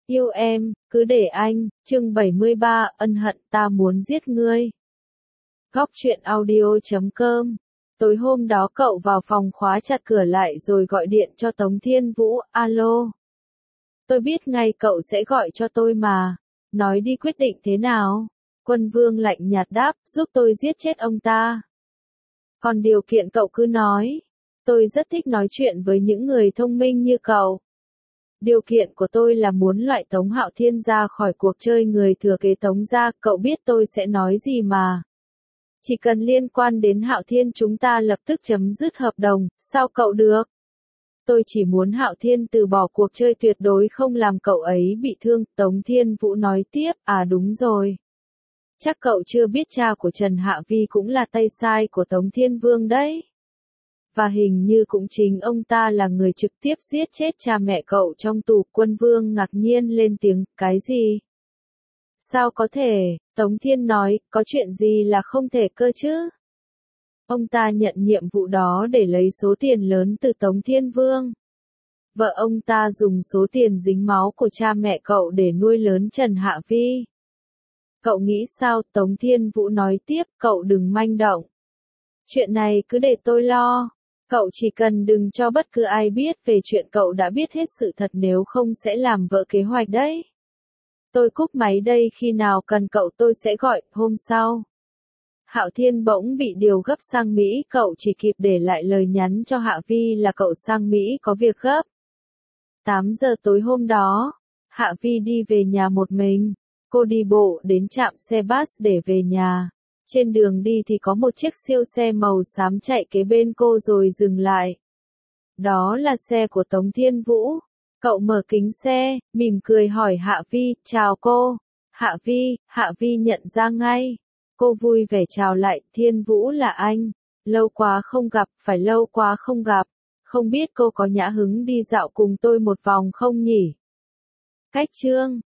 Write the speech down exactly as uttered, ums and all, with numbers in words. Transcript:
Yêu em, cứ để anh, chương bảy mươi ba, ân hận ta muốn giết ngươi. Góc truyện audio chấm com. Tối hôm đó cậu vào phòng khóa chặt cửa lại rồi gọi điện cho Tống Thiên Vũ, alo. Tôi biết ngay cậu sẽ gọi cho tôi mà. Nói đi quyết định thế nào? Quân Vương lạnh nhạt đáp, giúp tôi giết chết ông ta. Còn điều kiện cậu cứ nói. Tôi rất thích nói chuyện với những người thông minh như cậu. Điều kiện của tôi là muốn loại Tống Hạo Thiên ra khỏi cuộc chơi người thừa kế Tống gia, cậu biết tôi sẽ nói gì mà. Chỉ cần liên quan đến Hạo Thiên chúng ta lập tức chấm dứt hợp đồng, sao cậu được? Tôi chỉ muốn Hạo Thiên từ bỏ cuộc chơi tuyệt đối không làm cậu ấy bị thương, Tống Thiên Vũ nói tiếp, à đúng rồi. Chắc cậu chưa biết cha của Trần Hạ Vi cũng là tay sai của Tống Thiên Vương đấy. Và hình như cũng chính ông ta là người trực tiếp giết chết cha mẹ cậu trong tù. Quân Vương ngạc nhiên lên tiếng, cái gì? Sao có thể? Tống Thiên nói, có chuyện gì là không thể cơ chứ? Ông ta nhận nhiệm vụ đó để lấy số tiền lớn từ Tống Thiên Vương. Vợ ông ta dùng số tiền dính máu của cha mẹ cậu để nuôi lớn Trần Hạ Vi. Cậu nghĩ sao? Tống Thiên Vũ nói tiếp, cậu đừng manh động. Chuyện này cứ để tôi lo. Cậu chỉ cần đừng cho bất cứ ai biết về chuyện cậu đã biết hết sự thật, nếu không sẽ làm vỡ kế hoạch đấy. Tôi cúp máy đây, khi nào cần cậu tôi sẽ gọi, hôm sau. Hạo Thiên bỗng bị điều gấp sang Mỹ, cậu chỉ kịp để lại lời nhắn cho Hạ Vi là cậu sang Mỹ có việc gấp. tám giờ tối hôm đó, Hạ Vi đi về nhà một mình. Cô đi bộ đến trạm xe bus để về nhà. Trên đường đi thì có một chiếc siêu xe màu xám chạy kế bên cô rồi dừng lại. Đó là xe của Tống Thiên Vũ. Cậu mở kính xe, mỉm cười hỏi Hạ Vi, chào cô. Hạ Vi, Hạ Vi nhận ra ngay. Cô vui vẻ chào lại, Thiên Vũ là anh. Lâu quá không gặp, phải lâu quá không gặp. Không biết cô có nhã hứng đi dạo cùng tôi một vòng không nhỉ? Cách chương